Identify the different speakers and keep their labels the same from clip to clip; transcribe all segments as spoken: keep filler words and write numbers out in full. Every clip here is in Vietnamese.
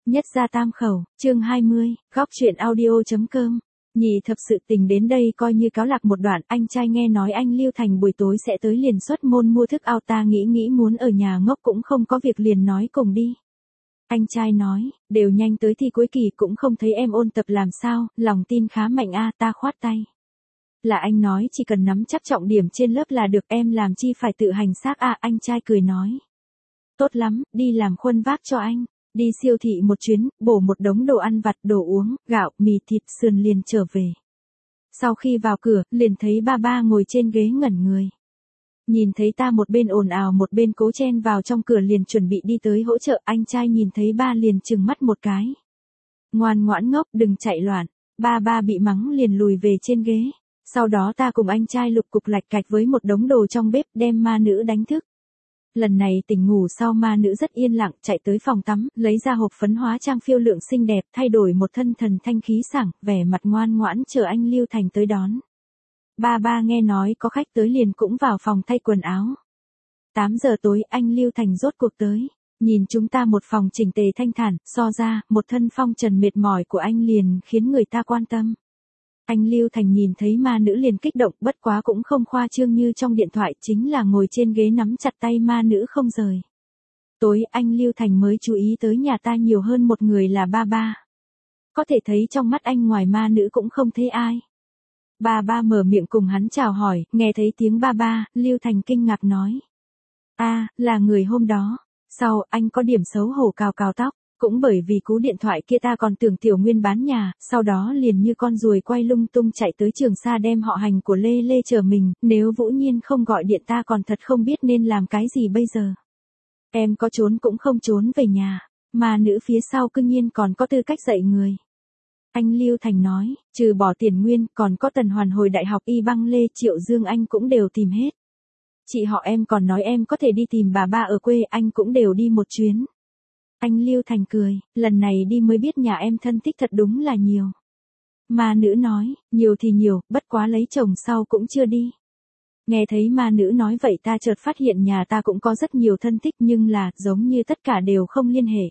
Speaker 1: Nhất gia tam khẩu, chương hai mươi, góc truyện audio.com. Nhị thập sự tình đến đây coi như cáo lạc một đoạn, anh trai nghe nói anh Lưu Thành buổi tối sẽ tới liền xuất môn mua thức ao, ta nghĩ nghĩ muốn ở nhà ngốc cũng không có việc liền nói cùng đi. Anh trai nói, đều nhanh tới thi cuối kỳ cũng không thấy em ôn tập làm sao, lòng tin khá mạnh a, ta khoát tay. Là anh nói chỉ cần nắm chắc trọng điểm trên lớp là được, em làm chi phải tự hành xác a, anh trai cười nói. Tốt lắm, đi làm khuôn vác cho anh. Đi siêu thị một chuyến, bổ một đống đồ ăn vặt, đồ uống, gạo, mì thịt, sườn liền trở về. Sau khi vào cửa, liền thấy ba ba ngồi trên ghế ngẩn người. Nhìn thấy ta một bên ồn ào một bên cố chen vào trong cửa liền chuẩn bị đi tới hỗ trợ, anh trai nhìn thấy ba liền trừng mắt một cái. Ngoan ngoãn ngốc, đừng chạy loạn. Ba ba bị mắng liền lùi về trên ghế. Sau đó ta cùng anh trai lục cục lạch cạch với một đống đồ trong bếp đem ma nữ đánh thức. Lần này tỉnh ngủ sau ma nữ rất yên lặng, chạy tới phòng tắm, lấy ra hộp phấn hóa trang phiêu lượng xinh đẹp, thay đổi một thân thần thanh khí sảng, vẻ mặt ngoan ngoãn chờ anh Lưu Thành tới đón. Ba ba nghe nói có khách tới liền cũng vào phòng thay quần áo. tám giờ tối anh Lưu Thành rốt cuộc tới, nhìn chúng ta một phòng chỉnh tề thanh thản, so ra, một thân phong trần mệt mỏi của anh liền khiến người ta quan tâm. Anh Lưu Thành nhìn thấy ma nữ liền kích động, bất quá cũng không khoa trương như trong điện thoại, chính là ngồi trên ghế nắm chặt tay ma nữ không rời. Tối anh Lưu Thành mới chú ý tới nhà ta nhiều hơn một người là ba ba. Có thể thấy trong mắt anh ngoài ma nữ cũng không thấy ai. Ba ba mở miệng cùng hắn chào hỏi, nghe thấy tiếng ba ba, Lưu Thành kinh ngạc nói. A, à, là người hôm đó. Sau, anh có điểm xấu hổ cào cào tóc. Cũng bởi vì cú điện thoại kia ta còn tưởng Tiểu Nguyên bán nhà, sau đó liền như con ruồi quay lung tung chạy tới Trường Sa đem họ Hành của Lê Lê chờ mình, nếu Vũ Nhiên không gọi điện ta còn thật không biết nên làm cái gì bây giờ. Em có trốn cũng không trốn về nhà, mà nữ phía sau cương nhiên còn có tư cách dạy người. Anh Lưu Thành nói, trừ bỏ Tiền Nguyên, còn có Tần Hoàn hồi đại học Y Băng Lê Triệu Dương anh cũng đều tìm hết. Chị họ em còn nói em có thể đi tìm bà ba ở quê, anh cũng đều đi một chuyến. Anh Lưu Thành cười, lần này đi mới biết nhà em thân thích thật đúng là nhiều. Ma nữ nói, nhiều thì nhiều, bất quá lấy chồng sau cũng chưa đi. Nghe thấy ma nữ nói vậy ta chợt phát hiện nhà ta cũng có rất nhiều thân thích nhưng là, giống như tất cả đều không liên hệ.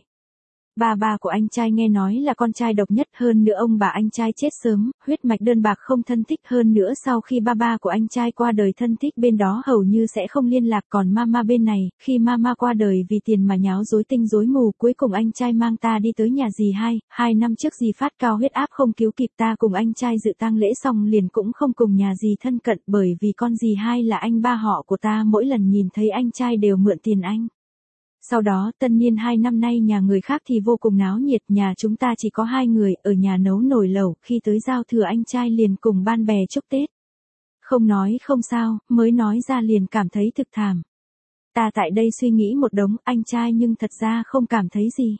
Speaker 1: Ba ba của anh trai nghe nói là con trai độc nhất, hơn nữa ông bà anh trai chết sớm, huyết mạch đơn bạc không thân thích, hơn nữa sau khi ba ba của anh trai qua đời thân thích bên đó hầu như sẽ không liên lạc, còn mama bên này, khi mama qua đời vì tiền mà nháo rối tinh rối mù, cuối cùng anh trai mang ta đi tới nhà dì hai, hai năm trước dì phát cao huyết áp không cứu kịp, ta cùng anh trai dự tang lễ xong liền cũng không cùng nhà dì thân cận, bởi vì con dì hai là anh ba họ của ta, mỗi lần nhìn thấy anh trai đều mượn tiền anh. Sau đó, tân niên hai năm nay nhà người khác thì vô cùng náo nhiệt, nhà chúng ta chỉ có hai người, ở nhà nấu nồi lẩu, khi tới giao thừa anh trai liền cùng ban bè chúc Tết. Không nói không sao, mới nói ra liền cảm thấy thực thảm. Ta tại đây suy nghĩ một đống, anh trai nhưng thật ra không cảm thấy gì.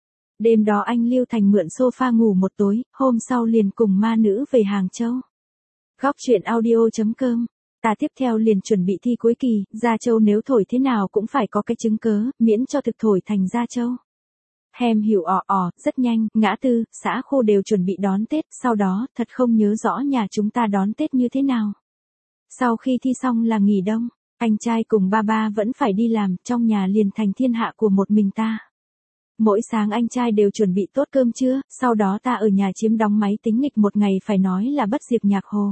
Speaker 1: Đêm đó anh Lưu Thành mượn sofa ngủ một tối, hôm sau liền cùng ma nữ về Hàng Châu. Góc truyện audio.com. Ta tiếp theo liền chuẩn bị thi cuối kỳ, Gia Châu nếu thổi thế nào cũng phải có cái chứng cớ, miễn cho thực thổi thành Gia Châu. Hem hiểu ỏ ỏ, rất nhanh, ngã tư, xã khu đều chuẩn bị đón Tết, sau đó, thật không nhớ rõ nhà chúng ta đón Tết như thế nào. Sau khi thi xong là nghỉ đông, anh trai cùng ba ba vẫn phải đi làm, trong nhà liền thành thiên hạ của một mình ta. Mỗi sáng anh trai đều chuẩn bị tốt cơm trưa, sau đó ta ở nhà chiếm đóng máy tính nghịch một ngày phải nói là bất diệt nhạc hồ.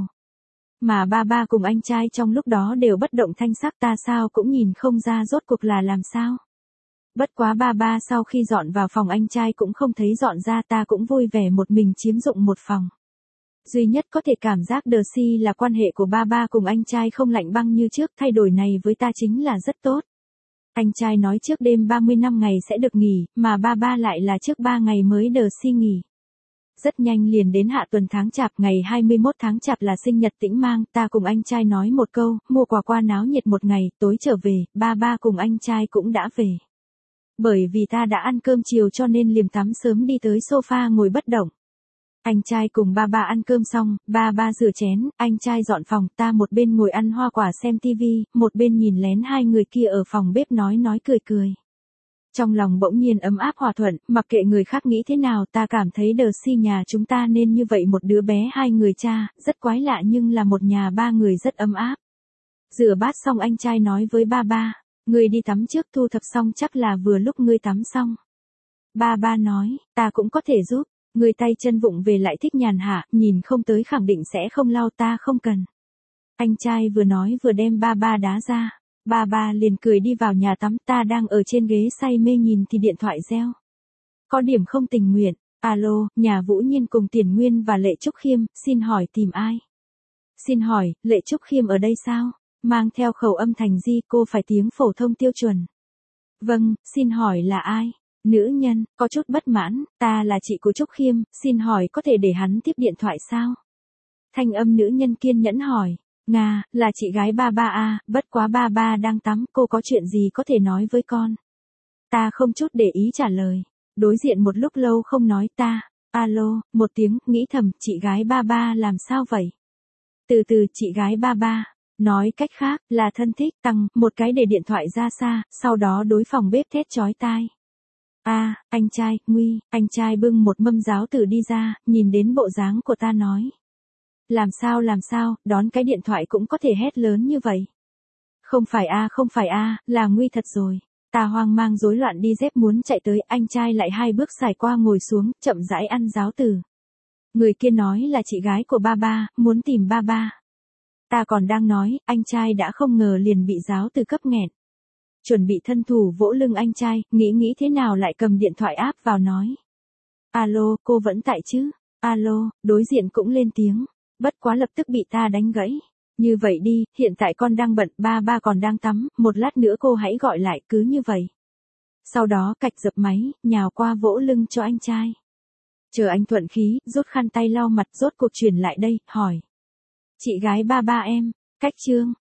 Speaker 1: Mà ba ba cùng anh trai trong lúc đó đều bất động thanh sắc, ta sao cũng nhìn không ra rốt cuộc là làm sao. Bất quá ba ba sau khi dọn vào phòng anh trai cũng không thấy dọn ra, ta cũng vui vẻ một mình chiếm dụng một phòng. Duy nhất có thể cảm giác đờ si là quan hệ của ba ba cùng anh trai không lạnh băng như trước, thay đổi này với ta chính là rất tốt. Anh trai nói trước đêm ba mươi năm ngày sẽ được nghỉ, mà ba ba lại là trước ba ngày mới đờ si nghỉ. Rất nhanh liền đến hạ tuần tháng Chạp, ngày hai mươi mốt tháng Chạp là sinh nhật Tĩnh Mang, ta cùng anh trai nói một câu, mua quà qua náo nhiệt một ngày, tối trở về, ba ba cùng anh trai cũng đã về. Bởi vì ta đã ăn cơm chiều cho nên liềm tắm sớm đi tới sofa ngồi bất động. Anh trai cùng ba ba ăn cơm xong, ba ba rửa chén, anh trai dọn phòng, ta một bên ngồi ăn hoa quả xem tivi, một bên nhìn lén hai người kia ở phòng bếp nói nói cười cười. Trong lòng bỗng nhiên ấm áp hòa thuận, mặc kệ người khác nghĩ thế nào, ta cảm thấy đờ si nhà chúng ta nên như vậy, một đứa bé hai người cha, rất quái lạ nhưng là một nhà ba người rất ấm áp. Rửa bát xong anh trai nói với ba ba, ngươi đi tắm trước, thu thập xong chắc là vừa lúc ngươi tắm xong. Ba ba nói, ta cũng có thể giúp. Người tay chân vụng về lại thích nhàn hạ, nhìn không tới khẳng định sẽ không lau, ta không cần. Anh trai vừa nói vừa đem ba ba đá ra. Ba ba liền cười đi vào nhà tắm, ta đang ở trên ghế say mê nhìn thì điện thoại reo. Có điểm không tình nguyện. Alo, nhà Vũ Nhiên cùng Tiền Nguyên và Lệ Trúc Khiêm, xin hỏi tìm ai? Xin hỏi, Lệ Trúc Khiêm ở đây sao? Mang theo khẩu âm thành di, cô phải tiếng phổ thông tiêu chuẩn. Vâng, xin hỏi là ai? Nữ nhân, có chút bất mãn, ta là chị của Trúc Khiêm, xin hỏi có thể để hắn tiếp điện thoại sao? Thanh âm nữ nhân kiên nhẫn hỏi. Nga, là chị gái ba ba a, bất quá ba ba đang tắm, cô có chuyện gì có thể nói với con? Ta không chút để ý trả lời. Đối diện một lúc lâu không nói, ta. Alo, một tiếng, nghĩ thầm, chị gái ba ba làm sao vậy? Từ từ, chị gái ba ba. Nói cách khác, là thân thích, tăng, một cái để điện thoại ra xa, sau đó đối phòng bếp thét chói tai. A, à, anh trai, nguy, anh trai bưng một mâm giáo tử đi ra, nhìn đến bộ dáng của ta nói. Làm sao làm sao, đón cái điện thoại cũng có thể hét lớn như vậy. Không phải a à, không phải a à, là nguy thật rồi. Ta hoang mang rối loạn đi dép muốn chạy tới, anh trai lại hai bước xài qua ngồi xuống, chậm rãi ăn giáo tử. Người kia nói là chị gái của ba ba, muốn tìm ba ba. Ta còn đang nói, anh trai đã không ngờ liền bị giáo tử cấp nghẹn. Chuẩn bị thân thủ vỗ lưng anh trai, nghĩ nghĩ thế nào lại cầm điện thoại áp vào nói. Alo, cô vẫn tại chứ? Alo, đối diện cũng lên tiếng. Bất quá lập tức bị ta đánh gãy. Như vậy đi, hiện tại con đang bận, ba ba còn đang tắm, một lát nữa cô hãy gọi lại, cứ như vậy. Sau đó cạch dập máy, nhào qua vỗ lưng cho anh trai. Chờ anh thuận khí, rút khăn tay lau mặt, rốt cuộc truyền lại đây, hỏi. Chị gái ba ba em, cách chương.